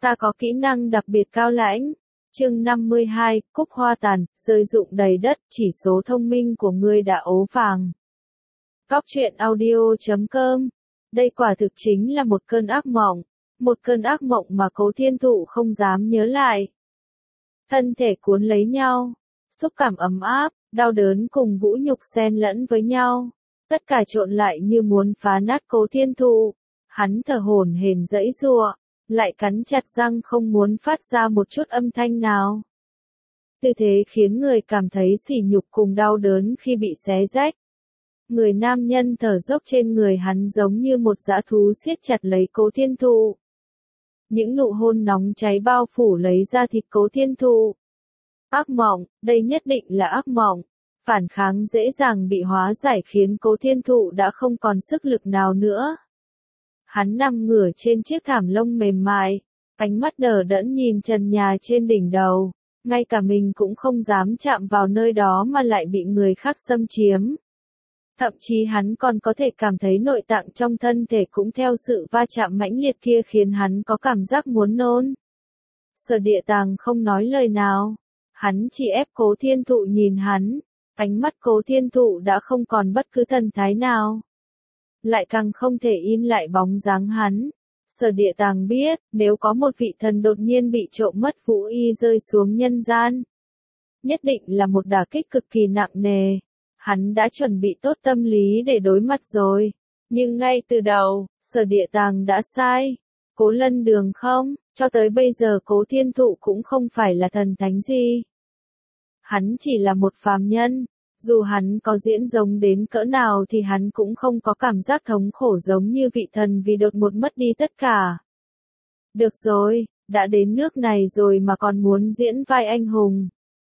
Ta có kỹ năng đặc biệt cao lãnh. Chương 52, cúc hoa tàn, rơi rụng đầy đất, chỉ số thông minh của ngươi đã ố vàng. Cóc truyện audio.com. Đây quả thực chính là một cơn ác mộng. Một cơn ác mộng mà Cố Thiên Thụ không dám nhớ lại. Thân thể cuốn lấy nhau, xúc cảm ấm áp, đau đớn cùng vũ nhục xen lẫn với nhau. Tất cả trộn lại như muốn phá nát Cố Thiên Thụ. Hắn thở hổn hển giãy giụa, lại cắn chặt răng không muốn phát ra một chút âm thanh nào. Tư thế khiến người cảm thấy sỉ nhục cùng đau đớn khi bị xé rách. Người nam nhân thở dốc trên người hắn giống như một dã thú siết chặt lấy Cố Thiên Thụ. Những nụ hôn nóng cháy bao phủ lấy da thịt Cố Thiên Thụ. Ác mộng, đây nhất định là ác mộng. Phản kháng dễ dàng bị hóa giải khiến Cố Thiên Thụ đã không còn sức lực nào nữa. Hắn nằm ngửa trên chiếc thảm lông mềm mại, ánh mắt đờ đẫn nhìn trần nhà trên đỉnh đầu, ngay cả mình cũng không dám chạm vào nơi đó mà lại bị người khác xâm chiếm. Thậm chí hắn còn có thể cảm thấy nội tạng trong thân thể cũng theo sự va chạm mãnh liệt kia khiến hắn có cảm giác muốn nôn. Sở Địa Tàng không nói lời nào, hắn chỉ ép Cố Thiên Thụ nhìn hắn, ánh mắt Cố Thiên Thụ đã không còn bất cứ thần thái nào. Lại càng không thể in lại bóng dáng hắn. Sở Địa Tàng biết, nếu có một vị thần đột nhiên bị trộm mất vũ y rơi xuống nhân gian, nhất định là một đả kích cực kỳ nặng nề. Hắn đã chuẩn bị tốt tâm lý để đối mặt rồi. Nhưng ngay từ đầu, Sở Địa Tàng đã sai. Cố Lân Đường không, cho tới bây giờ Cố Thiên Thụ cũng không phải là thần thánh gì. Hắn chỉ là một phàm nhân. Dù hắn có diễn giống đến cỡ nào thì hắn cũng không có cảm giác thống khổ giống như vị thần vì đột ngột mất đi tất cả. Được rồi, đã đến nước này rồi mà còn muốn diễn vai anh hùng.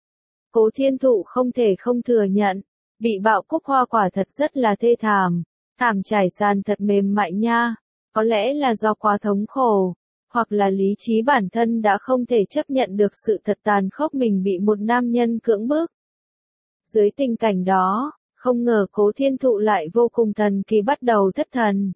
Cố Thiên Thụ không thể không thừa nhận, bị bạo cúc hoa quả thật rất là thê thảm, thảm trải sàn thật mềm mại nha, có lẽ là do quá thống khổ, hoặc là lý trí bản thân đã không thể chấp nhận được sự thật tàn khốc mình bị một nam nhân cưỡng bức. Dưới tình cảnh đó, không ngờ Cố Thiên Thụ lại vô cùng thần kỳ bắt đầu thất thần.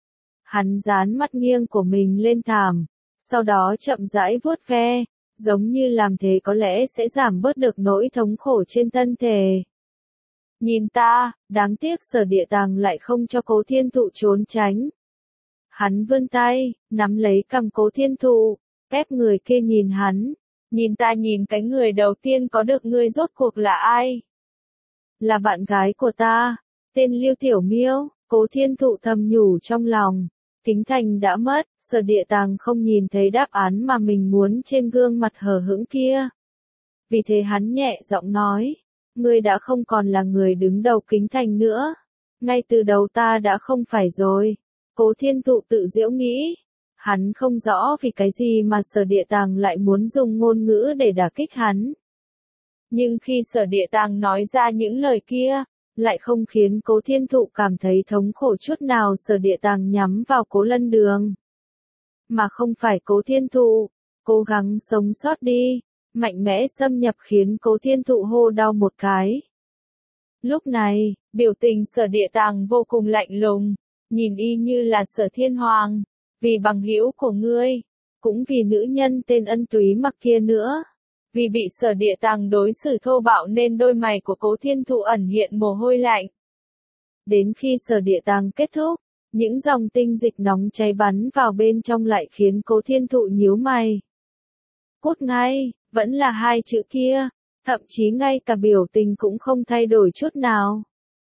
Hắn dán mắt nghiêng của mình lên thảm, sau đó chậm rãi vuốt ve, giống như làm thế có lẽ sẽ giảm bớt được nỗi thống khổ trên thân thể. Nhìn ta, đáng tiếc Sở Địa Tàng lại không cho Cố Thiên Thụ trốn tránh. Hắn vươn tay, nắm lấy cằm Cố Thiên Thụ, ép người kia nhìn hắn. Nhìn ta, nhìn cái người đầu tiên có được ngươi rốt cuộc là ai? Là bạn gái của ta, tên Lưu Tiểu Miêu. Cố Thiên Thụ thầm nhủ trong lòng. Kính thành đã mất, Sở Địa Tàng không nhìn thấy đáp án mà mình muốn trên gương mặt hờ hững kia. Vì thế hắn nhẹ giọng nói, ngươi đã không còn là người đứng đầu Kính thành nữa. Ngay từ đầu ta đã không phải rồi. Cố Thiên Thụ tự giễu nghĩ. Hắn không rõ vì cái gì mà Sở Địa Tàng lại muốn dùng ngôn ngữ để đả kích hắn. Nhưng khi Sở Địa Tàng nói ra những lời kia, lại không khiến Cố Thiên Thụ cảm thấy thống khổ chút nào. Sở Địa Tàng nhắm vào Cố Lân Đường. Mà không phải Cố Thiên Thụ, cố gắng sống sót đi, mạnh mẽ xâm nhập khiến Cố Thiên Thụ hô đau một cái. Lúc này, biểu tình Sở Địa Tàng vô cùng lạnh lùng, nhìn y như là Sở Thiên Hoàng, vì bằng hữu của ngươi, cũng vì nữ nhân tên Ân Túy Mặc kia nữa. Vì bị Sở Địa Tàng đối xử thô bạo nên đôi mày của Cố Thiên Thụ ẩn hiện mồ hôi lạnh. Đến khi Sở Địa Tàng kết thúc, những dòng tinh dịch nóng cháy bắn vào bên trong lại khiến Cố Thiên Thụ nhíu mày. Cút ngay, vẫn là hai chữ kia, thậm chí ngay cả biểu tình cũng không thay đổi chút nào.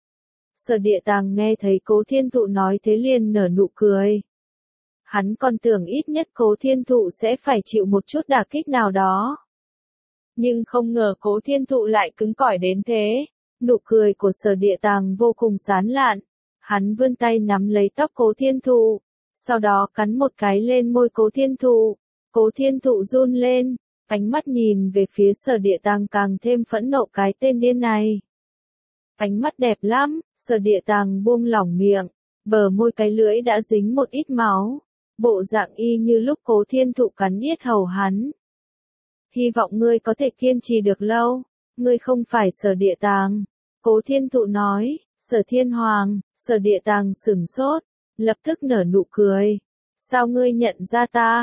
Sở Địa Tàng nghe thấy Cố Thiên Thụ nói thế liền nở nụ cười. Hắn còn tưởng ít nhất Cố Thiên Thụ sẽ phải chịu một chút đả kích nào đó. Nhưng không ngờ Cố Thiên Thụ lại cứng cỏi đến thế. Nụ cười của Sở Địa Tàng vô cùng sán lạn. Hắn vươn tay nắm lấy tóc Cố Thiên Thụ, sau đó cắn một cái lên môi Cố Thiên Thụ. Cố Thiên Thụ run lên, ánh mắt nhìn về phía Sở Địa Tàng càng thêm phẫn nộ cái tên điên này. Ánh mắt đẹp lắm, Sở Địa Tàng buông lỏng miệng, bờ môi cái lưỡi đã dính một ít máu, bộ dạng y như lúc Cố Thiên Thụ cắn yết hầu hắn. Hy vọng ngươi có thể kiên trì được lâu, ngươi không phải Sở Địa Tàng. Cố Thiên Thụ nói, Sở Thiên Hoàng. Sở Địa Tàng sửng sốt, lập tức nở nụ cười. Sao ngươi nhận ra ta?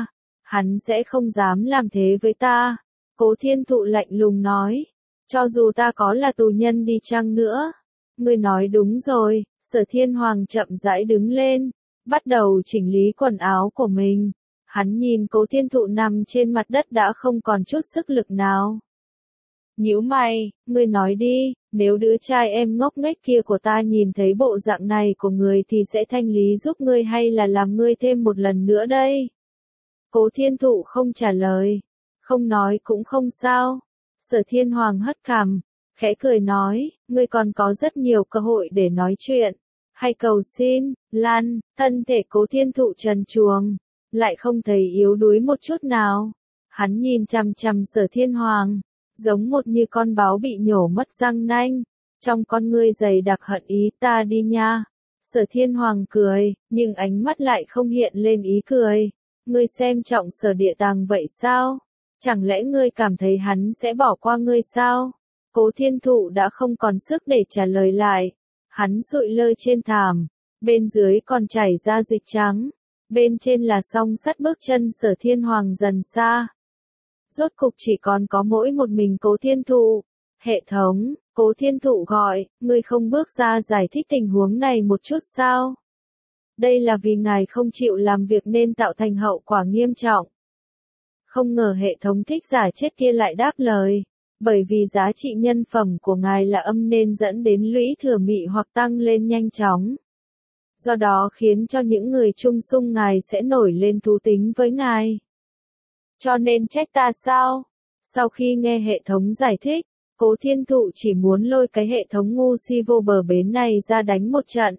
Hắn sẽ không dám làm thế với ta. Cố Thiên Thụ lạnh lùng nói. Cho dù ta có là tù nhân đi chăng nữa. Ngươi nói đúng rồi. Sở Thiên Hoàng chậm rãi đứng lên, bắt đầu chỉnh lý quần áo của mình. Hắn nhìn Cố Thiên Thụ nằm trên mặt đất đã không còn chút sức lực nào. Nhíu mày, ngươi nói đi, nếu đứa trai em ngốc nghếch kia của ta nhìn thấy bộ dạng này của người thì sẽ thanh lý giúp ngươi hay là làm ngươi thêm một lần nữa đây? Cố Thiên Thụ không trả lời, không nói cũng không sao. Sở Thiên Hoàng hất cằm, khẽ cười nói, ngươi còn có rất nhiều cơ hội để nói chuyện, hay cầu xin, lăn. Thân thể Cố Thiên Thụ trần truồng, lại không thấy yếu đuối một chút nào. Hắn nhìn chằm chằm Sở Thiên Hoàng, giống một như con báo bị nhổ mất răng nanh, trong con ngươi dày đặc hận ý. Ta đi nha. Sở Thiên Hoàng cười, nhưng ánh mắt lại không hiện lên ý cười. Ngươi xem trọng Sở Địa Tàng vậy sao? Chẳng lẽ ngươi cảm thấy hắn sẽ bỏ qua ngươi sao? Cố Thiên Thụ đã không còn sức để trả lời lại. Hắn sụi lơ trên thảm, bên dưới còn chảy ra dịch trắng, bên trên là song sắt. Bước chân Sở Thiên Hoàng dần xa. Rốt cục chỉ còn có mỗi một mình Cố Thiên Thụ. Hệ thống, Cố Thiên Thụ gọi, ngươi không bước ra giải thích tình huống này một chút sao? Đây là vì ngài không chịu làm việc nên tạo thành hậu quả nghiêm trọng. Không ngờ hệ thống thích giả chết kia lại đáp lời. Bởi vì giá trị nhân phẩm của ngài là âm nên dẫn đến lũy thừa mị hoặc tăng lên nhanh chóng. Do đó khiến cho những người chung xung ngài sẽ nổi lên thú tính với ngài. Cho nên trách ta sao? Sau khi nghe hệ thống giải thích, Cố Thiên Thụ chỉ muốn lôi cái hệ thống ngu si vô bờ bến này ra đánh một trận.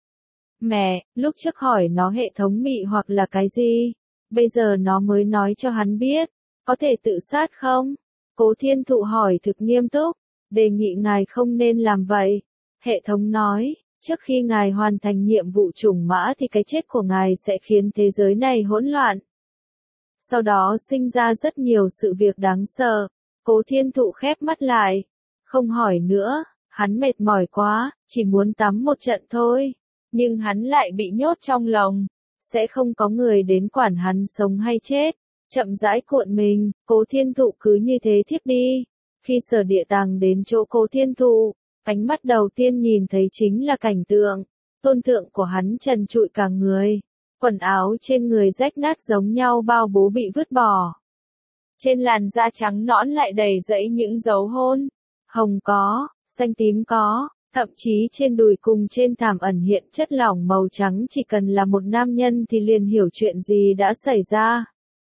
Mẹ, lúc trước hỏi nó hệ thống mị hoặc là cái gì? Bây giờ nó mới nói cho hắn biết. Có thể tự sát không? Cố Thiên Thụ hỏi thực nghiêm túc. Đề nghị ngài không nên làm vậy. Hệ thống nói, trước khi ngài hoàn thành nhiệm vụ trùng mã thì cái chết của ngài sẽ khiến thế giới này hỗn loạn. Sau đó sinh ra rất nhiều sự việc đáng sợ. Cố Thiên Thụ khép mắt lại. Không hỏi nữa, hắn mệt mỏi quá, chỉ muốn tắm một trận thôi. Nhưng hắn lại bị nhốt trong lồng. Sẽ không có người đến quản hắn sống hay chết. Chậm rãi cuộn mình, Cố Thiên Thụ cứ như thế thiếp đi. Khi Sở Địa Tàng đến chỗ Cố Thiên Thụ, ánh mắt đầu tiên nhìn thấy chính là cảnh tượng. Tôn thượng của hắn trần trụi cả người. Quần áo trên người rách nát giống nhau bao bố bị vứt bỏ. Trên làn da trắng nõn lại đầy rẫy những dấu hôn. Hồng có, xanh tím có, thậm chí trên đùi cùng trên thảm ẩn hiện chất lỏng màu trắng. Chỉ cần là một nam nhân thì liền hiểu chuyện gì đã xảy ra.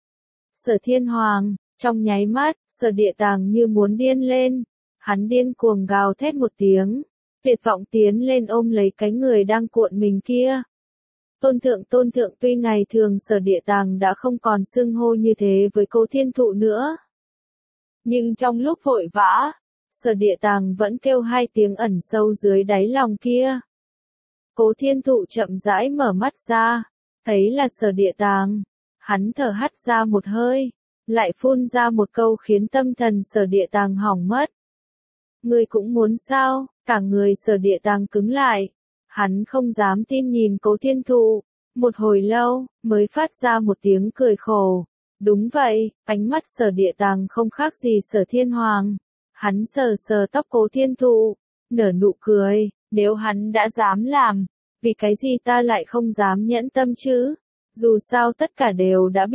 Sở Thiên Hoàng, trong nháy mắt, Sở Địa Tàng như muốn điên lên. Hắn điên cuồng gào thét một tiếng, tuyệt vọng tiến lên ôm lấy cái người đang cuộn mình kia. Tôn thượng, tuy ngày thường Sở Địa Tàng đã không còn xưng hô như thế với Cố Thiên Thụ nữa. Nhưng trong lúc vội vã, Sở Địa Tàng vẫn kêu hai tiếng ẩn sâu dưới đáy lòng kia. Cố Thiên Thụ chậm rãi mở mắt ra, thấy là Sở Địa Tàng. Hắn thở hắt ra một hơi, lại phun ra một câu khiến tâm thần Sở Địa Tàng hỏng mất. Ngươi cũng muốn sao? Cả người Sở Địa Tàng cứng lại. Hắn không dám tin nhìn Cố Thiên Thụ. Một hồi lâu, mới phát ra một tiếng cười khổ. Đúng vậy, ánh mắt Sở Địa Tàng không khác gì Sở Thiên Hoàng. Hắn sờ sờ tóc Cố Thiên Thụ, nở nụ cười. Nếu hắn đã dám làm, vì cái gì ta lại không dám nhẫn tâm chứ? Dù sao tất cả đều đã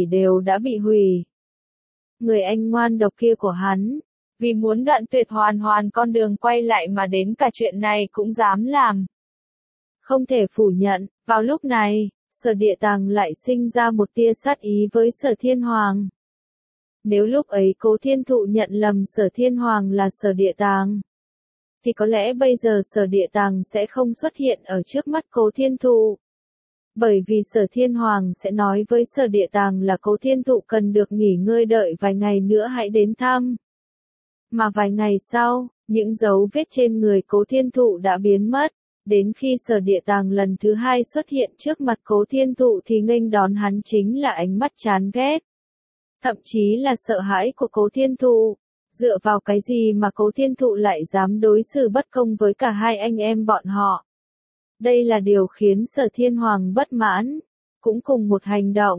bị hủy. Người anh ngoan độc kia của hắn, vì muốn đoạn tuyệt hoàn hoàn con đường quay lại mà đến cả chuyện này cũng dám làm. Không thể phủ nhận, vào lúc này, Sở Địa Tàng lại sinh ra một tia sát ý với Sở Thiên Hoàng. Nếu lúc ấy Cố Thiên Thụ nhận lầm Sở Thiên Hoàng là Sở Địa Tàng, thì có lẽ bây giờ Sở Địa Tàng sẽ không xuất hiện ở trước mắt Cố Thiên Thụ. Bởi vì Sở Thiên Hoàng sẽ nói với Sở Địa Tàng là Cố Thiên Thụ cần được nghỉ ngơi, đợi vài ngày nữa hãy đến thăm. Mà vài ngày sau, những dấu vết trên người Cố Thiên Thụ đã biến mất. Đến khi Sở Địa Tàng lần thứ hai xuất hiện trước mặt Cố Thiên Thụ thì nghênh đón hắn chính là ánh mắt chán ghét. Thậm chí là sợ hãi của Cố Thiên Thụ. Dựa vào cái gì mà Cố Thiên Thụ lại dám đối xử bất công với cả hai anh em bọn họ? Đây là điều khiến Sở Thiên Hoàng bất mãn. Cũng cùng một hành động,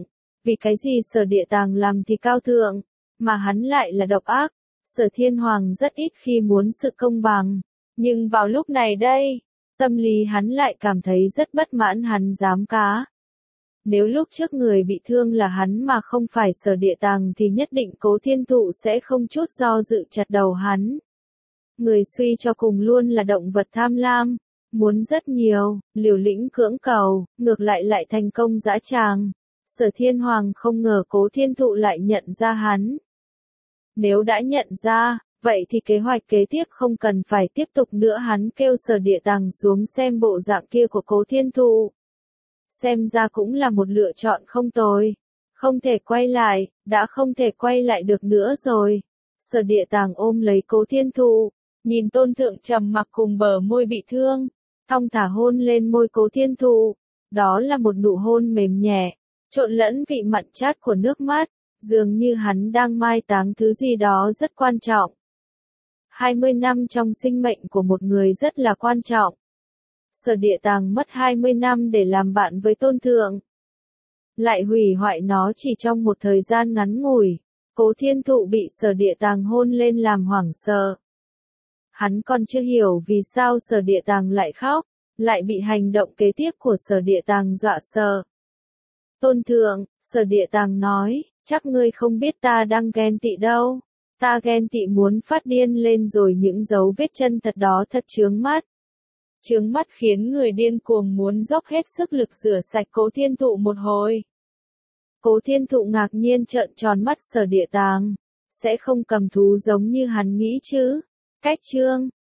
Vì cái gì Sở Địa Tàng làm thì cao thượng, mà hắn lại là độc ác. Sở Thiên Hoàng rất ít khi muốn sự công bằng, nhưng vào lúc này đây, tâm lý hắn lại cảm thấy rất bất mãn hắn dám cá. Nếu lúc trước người bị thương là hắn mà không phải Sở Địa Tàng thì nhất định Cố Thiên Thụ sẽ không chút do dự chặt đầu hắn. Người suy cho cùng luôn là động vật tham lam, muốn rất nhiều, liều lĩnh cưỡng cầu, ngược lại thành công dã tràng. Sở Thiên Hoàng không ngờ Cố Thiên Thụ lại nhận ra hắn. Nếu đã nhận ra, vậy thì kế hoạch kế tiếp không cần phải tiếp tục nữa, hắn kêu Sở Địa Tàng xuống xem bộ dạng kia của Cố Thiên Thụ. Xem ra cũng là một lựa chọn không tồi. Không thể quay lại, đã không thể quay lại được nữa rồi. Sở Địa Tàng ôm lấy Cố Thiên Thụ, nhìn Tôn Thượng trầm mặc cùng bờ môi bị thương, thong thả hôn lên môi Cố Thiên Thụ. Đó là một nụ hôn mềm nhẹ, trộn lẫn vị mặn chát của nước mắt, dường như hắn đang mai táng thứ gì đó rất quan trọng. 20 năm trong sinh mệnh của một người rất là quan trọng. Sở Địa Tàng mất 20 năm để làm bạn với Tôn Thượng, lại hủy hoại nó chỉ trong một thời gian ngắn ngủi. Cố Thiên Thụ bị Sở Địa Tàng hôn lên làm hoảng sợ. Hắn còn chưa hiểu vì sao Sở Địa Tàng lại khóc, lại bị hành động kế tiếp của Sở Địa Tàng dọa sợ. Tôn Thượng, Sở Địa Tàng nói, chắc ngươi không biết ta đang ghen tị đâu. Ta ghen tị muốn phát điên lên rồi, những dấu vết chân thật đó thật chướng mắt. Chướng mắt khiến người điên cuồng muốn dốc hết sức lực rửa sạch Cố Thiên Thụ một hồi. Cố Thiên Thụ ngạc nhiên trợn tròn mắt. Sở Địa Tàng sẽ không cầm thú giống như hắn nghĩ chứ? Cách chương